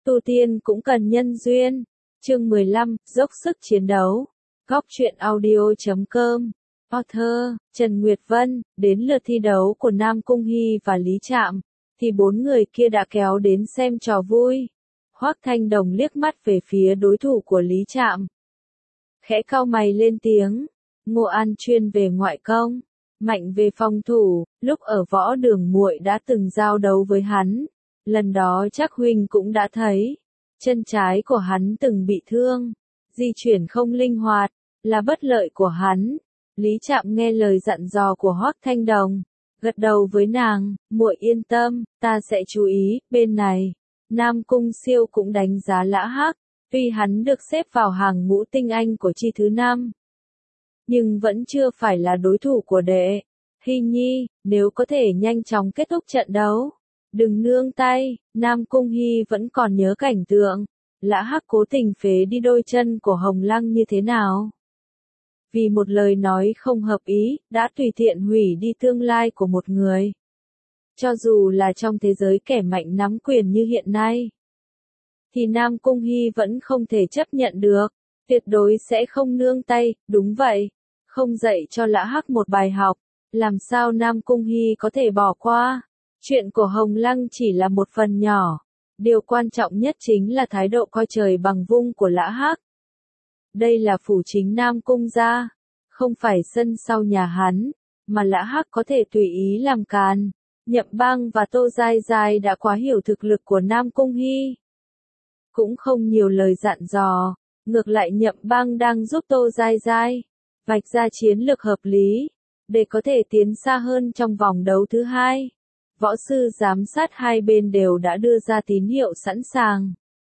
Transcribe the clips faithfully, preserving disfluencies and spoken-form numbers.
Tu tiên cũng cần nhân duyên. Chương mười lăm, dốc sức chiến đấu. Góc truyện audio chấm com. Author, Trần Nguyệt Vân. Đến lượt thi đấu của Nam Cung Hy và Lý Trạm, thì bốn người kia đã kéo đến xem trò vui. Hoắc Thanh Đồng liếc mắt về phía đối thủ của Lý Trạm, khẽ cau mày lên tiếng. Ngô An chuyên về ngoại công, mạnh về phòng thủ, lúc ở võ đường muội đã từng giao đấu với hắn. Lần đó chắc huynh cũng đã thấy, chân trái của hắn từng bị thương, di chuyển không linh hoạt, là bất lợi của hắn. Lý Trạm nghe lời dặn dò của Hoắc Thanh Đồng, gật đầu với nàng, muội yên tâm, ta sẽ chú ý. Bên này, Nam Cung Siêu cũng đánh giá Lã Hắc, tuy hắn được xếp vào hàng ngũ tinh anh của chi thứ năm, nhưng vẫn chưa phải là đối thủ của đệ. Hy Nhi, nếu có thể nhanh chóng kết thúc trận đấu, đừng nương tay. Nam Cung Hy vẫn còn nhớ cảnh tượng Lã Hắc cố tình phế đi đôi chân của Hồng Lăng như thế nào. Vì một lời nói không hợp ý, đã tùy tiện hủy đi tương lai của một người. Cho dù là trong thế giới kẻ mạnh nắm quyền như hiện nay, thì Nam Cung Hy vẫn không thể chấp nhận được, tuyệt đối sẽ không nương tay. Đúng vậy, không dạy cho Lã Hắc một bài học, làm sao Nam Cung Hy có thể bỏ qua. Chuyện của Hồng Lăng chỉ là một phần nhỏ, điều quan trọng nhất chính là thái độ coi trời bằng vung của Lã Hắc. Đây là phủ chính Nam Cung gia, không phải sân sau nhà hắn, mà Lã Hắc có thể tùy ý làm càn. Nhậm Bang và Tô Giai Giai đã quá hiểu thực lực của Nam Cung Hy, cũng không nhiều lời dặn dò, ngược lại Nhậm Bang đang giúp Tô Giai Giai vạch ra chiến lược hợp lý, để có thể tiến xa hơn trong vòng đấu thứ hai. Võ sư giám sát hai bên đều đã đưa ra tín hiệu sẵn sàng.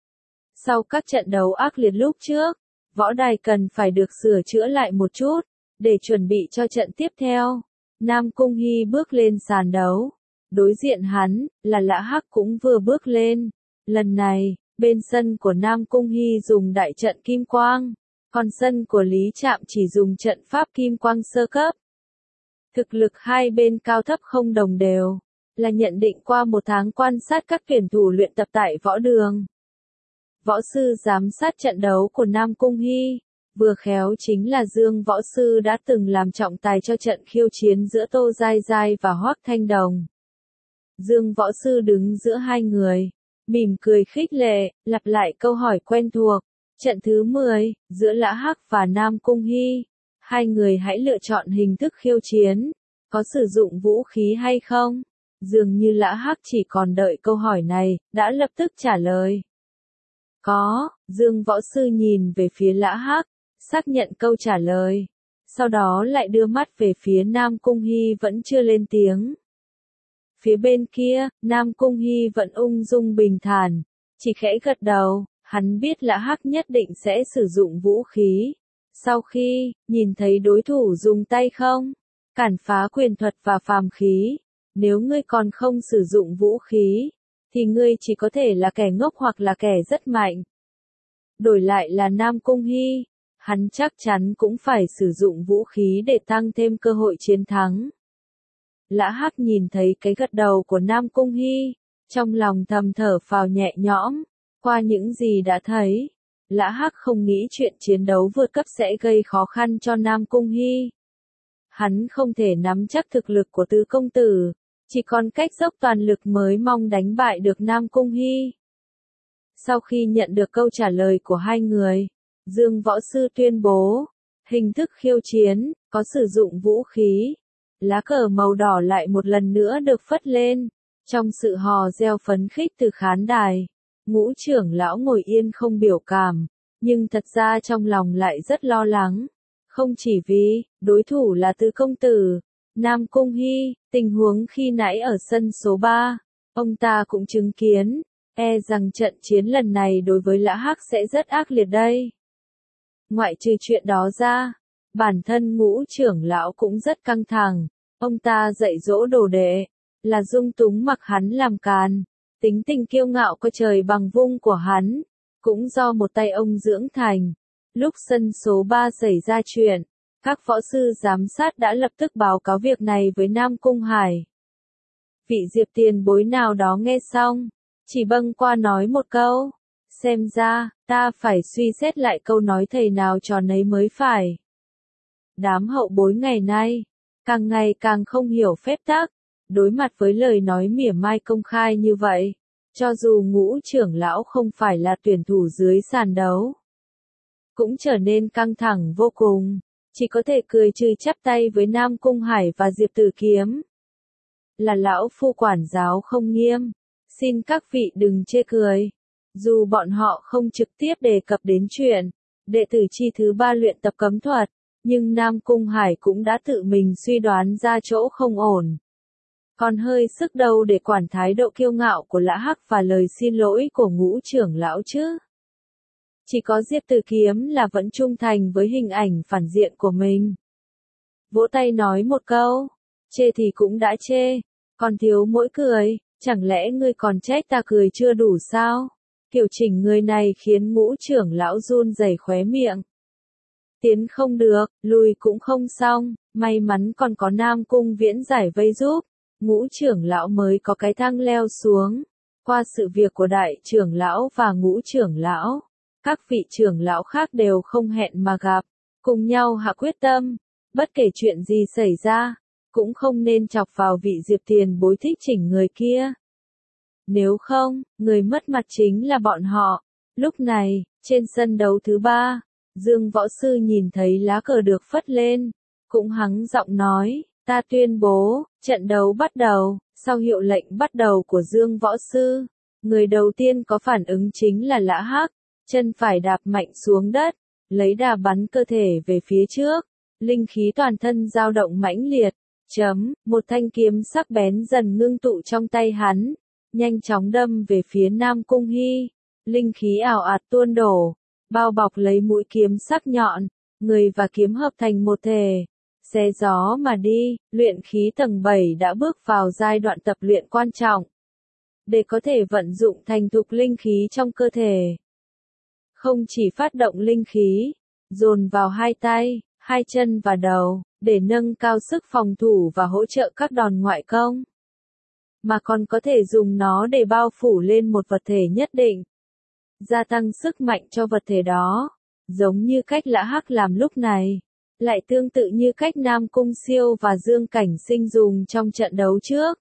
Sau các trận đấu ác liệt lúc trước, võ đài cần phải được sửa chữa lại một chút, để chuẩn bị cho trận tiếp theo. Nam Cung Hy bước lên sàn đấu, đối diện hắn, là Lã Hắc cũng vừa bước lên. Lần này, bên sân của Nam Cung Hy dùng đại trận Kim Quang, còn sân của Lý Trạm chỉ dùng trận pháp Kim Quang sơ cấp. Thực lực hai bên cao thấp không đồng đều, là nhận định qua một tháng quan sát các tuyển thủ luyện tập tại võ đường. Võ sư giám sát trận đấu của Nam Cung Hy, vừa khéo chính là Dương võ sư đã từng làm trọng tài cho trận khiêu chiến giữa Tô Giai Giai và Hoắc Thanh Đồng. Dương võ sư đứng giữa hai người, mỉm cười khích lệ, lặp lại câu hỏi quen thuộc. Trận thứ mười, giữa Lã Hắc và Nam Cung Hy, hai người hãy lựa chọn hình thức khiêu chiến, có sử dụng vũ khí hay không? Dường như Lã Hắc chỉ còn đợi câu hỏi này, đã lập tức trả lời. Có. Dương võ sư nhìn về phía Lã Hắc, xác nhận câu trả lời. Sau đó lại đưa mắt về phía Nam Cung Hy vẫn chưa lên tiếng. Phía bên kia, Nam Cung Hy vẫn ung dung bình thản, chỉ khẽ gật đầu. Hắn biết Lã Hắc nhất định sẽ sử dụng vũ khí. Sau khi nhìn thấy đối thủ dùng tay không, cản phá quyền thuật và phàm khí, nếu ngươi còn không sử dụng vũ khí, thì ngươi chỉ có thể là kẻ ngốc hoặc là kẻ rất mạnh. Đổi lại là Nam Cung Hy, hắn chắc chắn cũng phải sử dụng vũ khí để tăng thêm cơ hội chiến thắng. Lã Hắc nhìn thấy cái gật đầu của Nam Cung Hy, trong lòng thầm thở phào nhẹ nhõm. Qua những gì đã thấy, Lã Hắc không nghĩ chuyện chiến đấu vượt cấp sẽ gây khó khăn cho Nam Cung Hy. Hắn không thể nắm chắc thực lực của tứ công tử, chỉ còn cách dốc toàn lực mới mong đánh bại được Nam Cung Hy. Sau khi nhận được câu trả lời của hai người, Dương võ sư tuyên bố, hình thức khiêu chiến, có sử dụng vũ khí. Lá cờ màu đỏ lại một lần nữa được phất lên, trong sự hò reo phấn khích từ khán đài. Ngũ trưởng lão ngồi yên không biểu cảm, nhưng thật ra trong lòng lại rất lo lắng. Không chỉ vì, đối thủ là tứ công tử, Nam Cung Hy, tình huống khi nãy ở sân số ba, ông ta cũng chứng kiến, e rằng trận chiến lần này đối với Lã Hắc sẽ rất ác liệt đây. Ngoại trừ chuyện đó ra, bản thân ngũ trưởng lão cũng rất căng thẳng, ông ta dạy dỗ đồ đệ, là dung túng mặc hắn làm càn. Tính tình kiêu ngạo coi trời bằng vung của hắn, cũng do một tay ông dưỡng thành. Lúc sân số ba xảy ra chuyện, các võ sư giám sát đã lập tức báo cáo việc này với Nam Cung Hải. Vị Diệp tiền bối nào đó nghe xong, chỉ bâng qua nói một câu, Xem ra, ta phải suy xét lại câu nói thầy nào trò nấy mới phải. Đám hậu bối ngày nay, càng ngày càng không hiểu phép tắc, đối mặt với lời nói mỉa mai công khai như vậy, cho dù Ngũ trưởng lão không phải là tuyển thủ dưới sàn đấu, cũng trở nên căng thẳng vô cùng, chỉ có thể cười trừ chắp tay với Nam Cung Hải và Diệp Tử Kiếm. Là lão phu quản giáo không nghiêm, xin các vị đừng chê cười. Dù bọn họ không trực tiếp đề cập đến chuyện đệ tử chi thứ ba luyện tập cấm thuật, nhưng Nam Cung Hải cũng đã tự mình suy đoán ra chỗ không ổn. Còn hơi sức đâu để quản thái độ kiêu ngạo của Lã Hắc và lời xin lỗi của Ngũ trưởng lão chứ. Chỉ có Diệp Tử Kiếm là vẫn trung thành với hình ảnh phản diện của mình. Vỗ tay nói một câu, chê thì cũng đã chê, còn thiếu mỗi cười, chẳng lẽ ngươi còn trách ta cười chưa đủ sao? Kiểu chỉnh người này khiến Ngũ trưởng lão run rẩy khóe miệng. Tiến không được, lùi cũng không xong, may mắn còn có Nam Cung Viễn giải vây giúp, Ngũ trưởng lão mới có cái thang leo xuống. Qua sự việc của đại trưởng lão và Ngũ trưởng lão, các vị trưởng lão khác đều không hẹn mà gặp, cùng nhau hạ quyết tâm, bất kể chuyện gì xảy ra, cũng không nên chọc vào vị Diệp tiền bối thích chỉnh người kia. Nếu không, người mất mặt chính là bọn họ. Lúc này, trên sân đấu thứ ba, Dương Võ Sư nhìn thấy lá cờ được phất lên, cũng hắng giọng nói, ta tuyên bố, trận đấu bắt đầu. Sau hiệu lệnh bắt đầu của Dương Võ Sư, người đầu tiên có phản ứng chính là Lã Hắc, chân phải đạp mạnh xuống đất, lấy đà bắn cơ thể về phía trước, linh khí toàn thân dao động mãnh liệt, chấm, một thanh kiếm sắc bén dần ngưng tụ trong tay hắn, nhanh chóng đâm về phía Nam Cung Hy, linh khí ảo ạt tuôn đổ, bao bọc lấy mũi kiếm sắc nhọn, người và kiếm hợp thành một thể, xé gió mà đi. Luyện khí tầng bảy đã bước vào giai đoạn tập luyện quan trọng, để có thể vận dụng thành thục linh khí trong cơ thể. Không chỉ phát động linh khí, dồn vào hai tay, hai chân và đầu, để nâng cao sức phòng thủ và hỗ trợ các đòn ngoại công, mà còn có thể dùng nó để bao phủ lên một vật thể nhất định, gia tăng sức mạnh cho vật thể đó, giống như cách Lã Hắc làm lúc này, lại tương tự như cách Nam Cung Siêu và Dương Cảnh Sinh dùng trong trận đấu trước.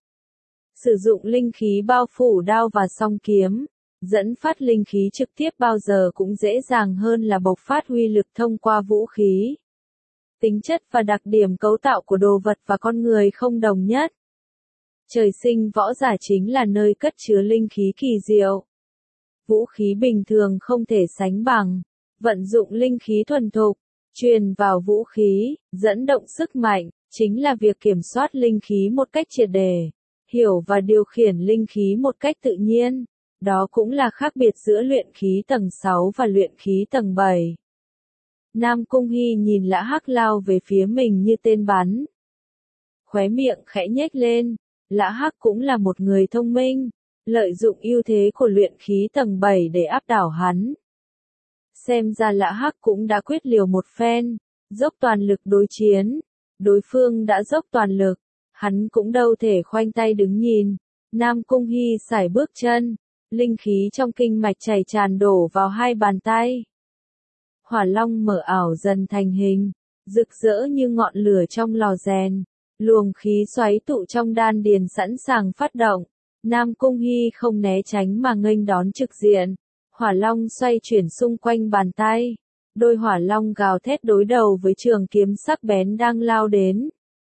Sử dụng linh khí bao phủ đao và song kiếm, dẫn phát linh khí trực tiếp bao giờ cũng dễ dàng hơn là bộc phát uy lực thông qua vũ khí. Tính chất và đặc điểm cấu tạo của đồ vật và con người không đồng nhất. Trời sinh võ giả chính là nơi cất chứa linh khí kỳ diệu. Vũ khí bình thường không thể sánh bằng, vận dụng linh khí thuần thục, truyền vào vũ khí, dẫn động sức mạnh, chính là việc kiểm soát linh khí một cách triệt để, hiểu và điều khiển linh khí một cách tự nhiên. Đó cũng là khác biệt giữa luyện khí tầng sáu và luyện khí tầng bảy. Nam Cung Hy nhìn Lã Hắc lao về phía mình như tên bắn. Khóe miệng khẽ nhếch lên, Lã Hắc cũng là một người thông minh, lợi dụng ưu thế của luyện khí tầng bảy để áp đảo hắn. Xem ra Lã Hắc cũng đã quyết liều một phen, dốc toàn lực đối chiến. Đối phương đã dốc toàn lực, hắn cũng đâu thể khoanh tay đứng nhìn. Nam Cung Hy sải bước chân, linh khí trong kinh mạch chảy tràn đổ vào hai bàn tay. Hỏa long mở ảo dần thành hình, rực rỡ như ngọn lửa trong lò rèn, luồng khí xoáy tụ trong đan điền sẵn sàng phát động. Nam Cung Hy không né tránh mà nghênh đón trực diện. Hỏa long xoay chuyển xung quanh bàn tay, đôi hỏa long gào thét đối đầu với trường kiếm sắc bén đang lao đến.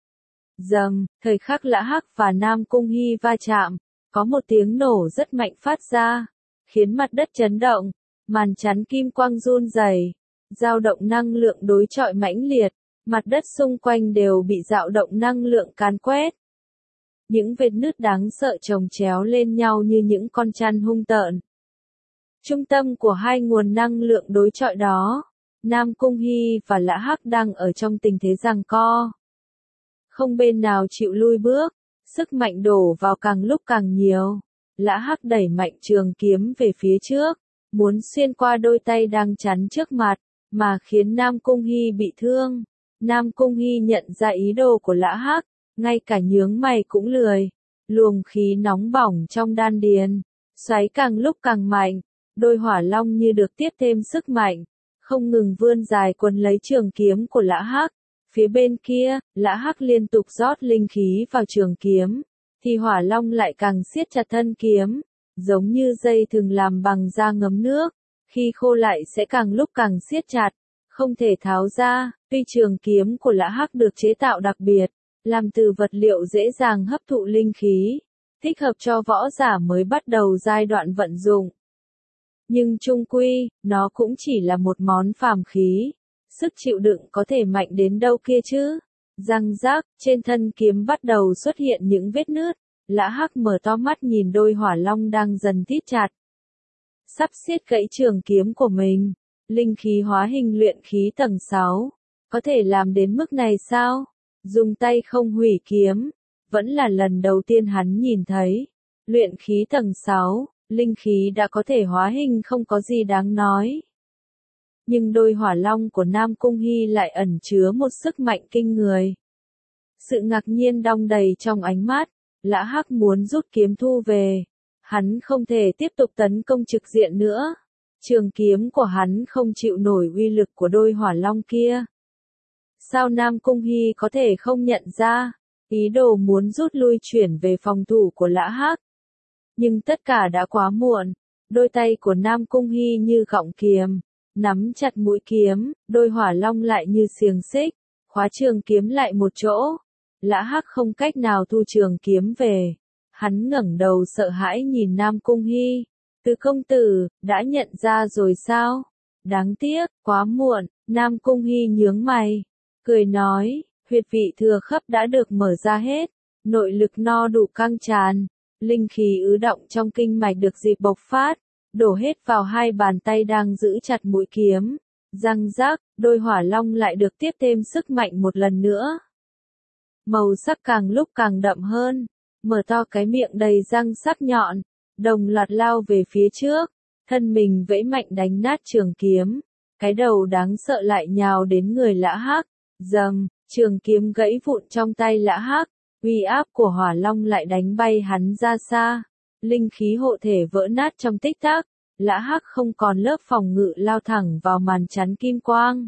Dầm, thời khắc Lã Hắc và Nam Cung Hy va chạm, có một tiếng nổ rất mạnh phát ra, khiến mặt đất chấn động, màn chắn kim quang run rẩy, dao động năng lượng đối chọi mãnh liệt, mặt đất xung quanh đều bị dao động năng lượng càn quét. Những vết nứt đáng sợ chồng chéo lên nhau như những con chăn hung tợn. Trung tâm của hai nguồn năng lượng đối chọi đó, Nam Cung Hy và Lã Hắc đang ở trong tình thế giằng co. Không bên nào chịu lui bước, sức mạnh đổ vào càng lúc càng nhiều. Lã Hắc đẩy mạnh trường kiếm về phía trước, muốn xuyên qua đôi tay đang chắn trước mặt, mà khiến Nam Cung Hy bị thương. Nam Cung Hy nhận ra ý đồ của Lã Hắc, ngay cả nhướng mày cũng lười. Luồng khí nóng bỏng trong đan điền, xoáy càng lúc càng mạnh, đôi hỏa long như được tiếp thêm sức mạnh, không ngừng vươn dài quấn lấy trường kiếm của Lã Hắc. Phía bên kia, Lã Hắc liên tục rót linh khí vào trường kiếm, thì hỏa long lại càng siết chặt thân kiếm, giống như dây thừng làm bằng da ngấm nước, khi khô lại sẽ càng lúc càng siết chặt, không thể tháo ra. Tuy trường kiếm của Lã Hắc được chế tạo đặc biệt, làm từ vật liệu dễ dàng hấp thụ linh khí, thích hợp cho võ giả mới bắt đầu giai đoạn vận dụng. Nhưng chung quy, nó cũng chỉ là một món phàm khí, sức chịu đựng có thể mạnh đến đâu kia chứ. Răng rác, trên thân kiếm bắt đầu xuất hiện những vết nứt, Lã Hắc mở to mắt nhìn đôi hỏa long đang dần thít chặt. Sắp xiết gãy trường kiếm của mình, linh khí hóa hình luyện khí tầng sáu, có thể làm đến mức này sao? Dùng tay không hủy kiếm, vẫn là lần đầu tiên hắn nhìn thấy. Luyện khí tầng sáu, linh khí đã có thể hóa hình không có gì đáng nói. Nhưng đôi hỏa long của Nam Cung Hy lại ẩn chứa một sức mạnh kinh người. Sự ngạc nhiên đong đầy trong ánh mắt, Lã Hắc muốn rút kiếm thu về. Hắn không thể tiếp tục tấn công trực diện nữa. Trường kiếm của hắn không chịu nổi uy lực của đôi hỏa long kia. Sao Nam Cung Hy có thể không nhận ra, ý đồ muốn rút lui chuyển về phòng thủ của Lã Hắc. Nhưng tất cả đã quá muộn, đôi tay của Nam Cung Hy như gọng kiềm, nắm chặt mũi kiếm, đôi hỏa long lại như xiềng xích, khóa trường kiếm lại một chỗ. Lã Hắc không cách nào thu trường kiếm về. Hắn ngẩng đầu sợ hãi nhìn Nam Cung Hy. Từ công tử, đã nhận ra rồi sao? Đáng tiếc, quá muộn. Nam Cung Hy nhướng mày, cười nói, huyệt vị thừa khắp đã được mở ra hết, nội lực no đủ căng tràn, linh khí ứ động trong kinh mạch được dịp bộc phát, đổ hết vào hai bàn tay đang giữ chặt mũi kiếm. Răng rác, đôi hỏa long lại được tiếp thêm sức mạnh một lần nữa. Màu sắc càng lúc càng đậm hơn, mở to cái miệng đầy răng sắc nhọn, đồng loạt lao về phía trước, thân mình vẫy mạnh đánh nát trường kiếm, cái đầu đáng sợ lại nhào đến người Lã Hắc. Dầm, trường kiếm gãy vụn trong tay Lã Hắc, uy áp của hỏa long lại đánh bay hắn ra xa, linh khí hộ thể vỡ nát trong tích tắc, Lã Hắc không còn lớp phòng ngự lao thẳng vào màn chắn kim quang.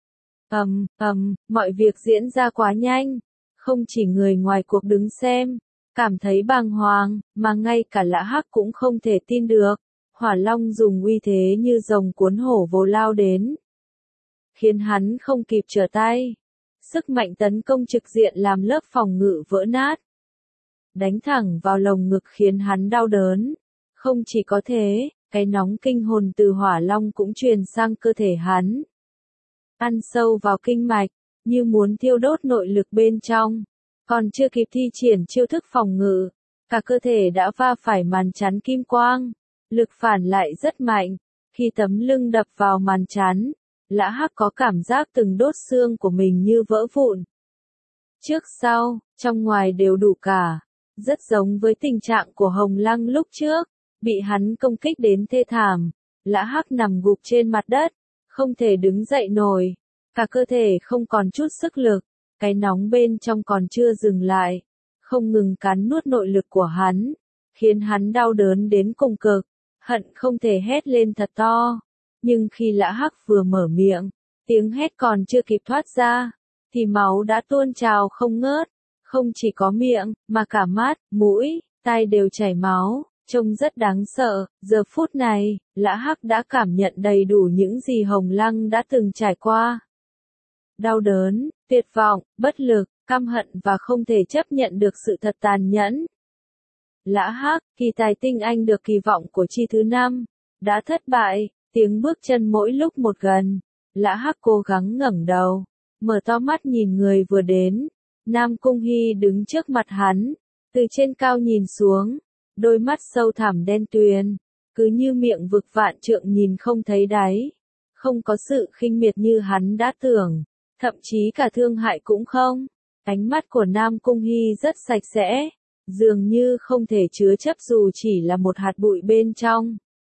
Ầm, ầm, mọi việc diễn ra quá nhanh, không chỉ người ngoài cuộc đứng xem, cảm thấy bàng hoàng, mà ngay cả Lã Hắc cũng không thể tin được, hỏa long dùng uy thế như rồng cuốn hổ vồ lao đến, khiến hắn không kịp trở tay. Sức mạnh tấn công trực diện làm lớp phòng ngự vỡ nát, đánh thẳng vào lồng ngực khiến hắn đau đớn. Không chỉ có thế, cái nóng kinh hồn từ hỏa long cũng truyền sang cơ thể hắn, ăn sâu vào kinh mạch, như muốn thiêu đốt nội lực bên trong. Còn chưa kịp thi triển chiêu thức phòng ngự, cả cơ thể đã va phải màn chắn kim quang, lực phản lại rất mạnh. Khi tấm lưng đập vào màn chắn, Lã Hắc có cảm giác từng đốt xương của mình như vỡ vụn. Trước sau, trong ngoài đều đủ cả, rất giống với tình trạng của Hồng Lăng lúc trước, bị hắn công kích đến thê thảm. Lã Hắc nằm gục trên mặt đất, không thể đứng dậy nổi, cả cơ thể không còn chút sức lực, cái nóng bên trong còn chưa dừng lại, không ngừng cắn nuốt nội lực của hắn, khiến hắn đau đớn đến cùng cực, hận không thể hét lên thật to. Nhưng khi Lã Hắc vừa mở miệng, tiếng hét còn chưa kịp thoát ra, thì máu đã tuôn trào không ngớt, không chỉ có miệng, mà cả mắt, mũi, tai đều chảy máu, trông rất đáng sợ. Giờ phút này, Lã Hắc đã cảm nhận đầy đủ những gì Hồng Lăng đã từng trải qua. Đau đớn, tuyệt vọng, bất lực, căm hận và không thể chấp nhận được sự thật tàn nhẫn. Lã Hắc, kỳ tài tinh anh được kỳ vọng của chi thứ năm, đã thất bại. Tiếng bước chân mỗi lúc một gần, Lã Hắc cố gắng ngẩng đầu, mở to mắt nhìn người vừa đến. Nam Cung Hy đứng trước mặt hắn, từ trên cao nhìn xuống, đôi mắt sâu thẳm đen tuyền, cứ như miệng vực vạn trượng nhìn không thấy đáy. Không có sự khinh miệt như hắn đã tưởng, thậm chí cả thương hại cũng không. Ánh mắt của Nam Cung Hy rất sạch sẽ, dường như không thể chứa chấp dù chỉ là một hạt bụi bên trong.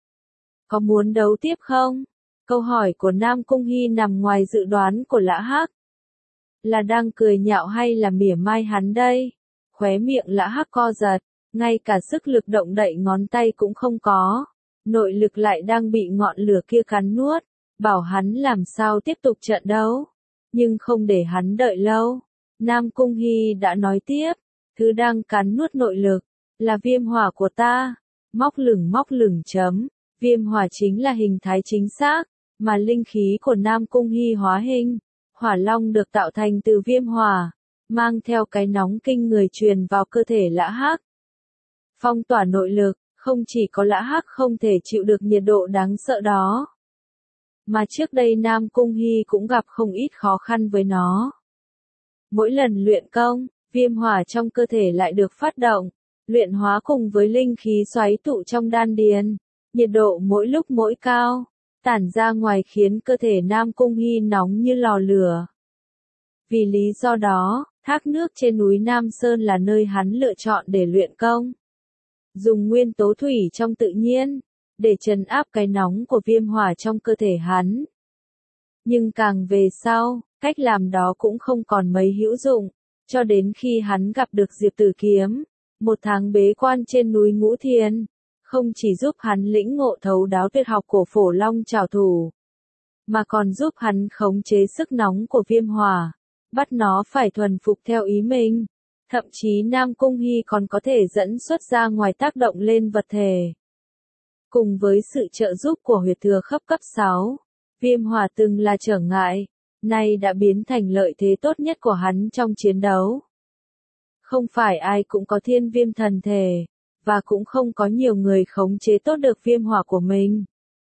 Có muốn đấu tiếp không? Câu hỏi của Nam Cung Hy nằm ngoài dự đoán của Lã Hắc. Là đang cười nhạo hay là mỉa mai hắn đây? Khóe miệng Lã Hắc co giật, ngay cả sức lực động đậy ngón tay cũng không có. nội lực lại đang bị ngọn lửa kia cắn nuốt, bảo hắn làm sao tiếp tục trận đấu. Nhưng không để hắn đợi lâu, Nam Cung Hy đã nói tiếp, thứ đang cắn nuốt nội lực, là viêm hỏa của ta. Móc lửng móc lửng chấm, viêm hỏa chính là hình thái chính xác, mà linh khí của Nam Cung Hy hóa hình. Hỏa long được tạo thành từ viêm hỏa, mang theo cái nóng kinh người truyền vào cơ thể Lã Hắc. Phong tỏa nội lực, không chỉ có Lã Hắc không thể chịu được nhiệt độ đáng sợ đó, mà trước đây Nam Cung Hy cũng gặp không ít khó khăn với nó. Mỗi lần luyện công, viêm hỏa trong cơ thể lại được phát động, luyện hóa cùng với linh khí xoáy tụ trong đan điền, nhiệt độ mỗi lúc mỗi cao, tản ra ngoài khiến cơ thể Nam Cung Hy nóng như lò lửa. Vì lý do đó, thác nước trên núi Nam Sơn là nơi hắn lựa chọn để luyện công. Dùng nguyên tố thủy trong tự nhiên, để trấn áp cái nóng của viêm hỏa trong cơ thể hắn. Nhưng càng về sau, cách làm đó cũng không còn mấy hữu dụng, cho đến khi hắn gặp được Diệp Tử Kiếm, một tháng bế quan trên núi Ngũ Thiên, không chỉ giúp hắn lĩnh ngộ thấu đáo tuyệt học của Phổ Long trảo thủ, mà còn giúp hắn khống chế sức nóng của viêm hỏa, bắt nó phải thuần phục theo ý mình. Thậm chí Nam Cung Hy còn có thể dẫn xuất ra ngoài tác động lên vật thể. Cùng với sự trợ giúp của huyệt thừa khớp cấp sáu, viêm hỏa từng là trở ngại, nay đã biến thành lợi thế tốt nhất của hắn trong chiến đấu. Không phải ai cũng có thiên viêm thần thể, và cũng không có nhiều người khống chế tốt được viêm hỏa của mình.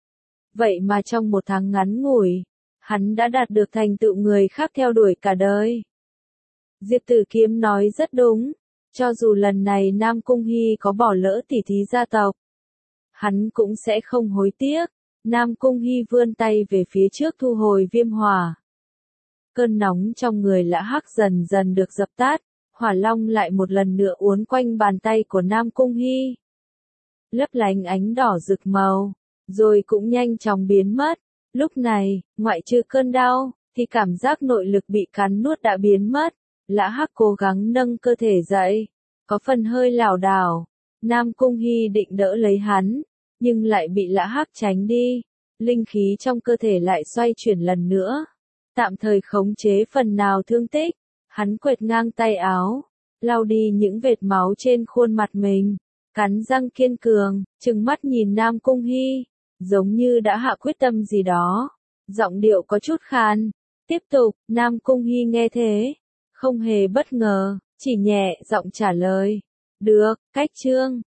Vậy mà trong một tháng ngắn ngủi, hắn đã đạt được thành tựu người khác theo đuổi cả đời. Diệp Tử Kiếm nói rất đúng, cho dù lần này Nam Cung Hy có bỏ lỡ tỉ thí gia tộc, hắn cũng sẽ không hối tiếc. Nam Cung Hy vươn tay về phía trước thu hồi viêm hỏa. Cơn nóng trong người Lã Hắc dần dần được dập tắt, hỏa long lại một lần nữa uốn quanh bàn tay của Nam Cung Hy. Lấp lánh ánh đỏ rực màu, rồi cũng nhanh chóng biến mất. Lúc này, ngoại trừ cơn đau, thì cảm giác nội lực bị cắn nuốt đã biến mất. Lã Hắc cố gắng nâng cơ thể dậy, có phần hơi lảo đảo. Nam Cung Hy định đỡ lấy hắn, nhưng lại bị Lã Hắc tránh đi. Linh khí trong cơ thể lại xoay chuyển lần nữa, tạm thời khống chế phần nào thương tích. Hắn quệt ngang tay áo, lau đi những vệt máu trên khuôn mặt mình, cắn răng kiên cường, trừng mắt nhìn Nam Cung Hy, giống như đã hạ quyết tâm gì đó. Giọng điệu có chút khan. Tiếp tục, Nam Cung Hy nghe thế, không hề bất ngờ, chỉ nhẹ giọng trả lời. Được, cách chương.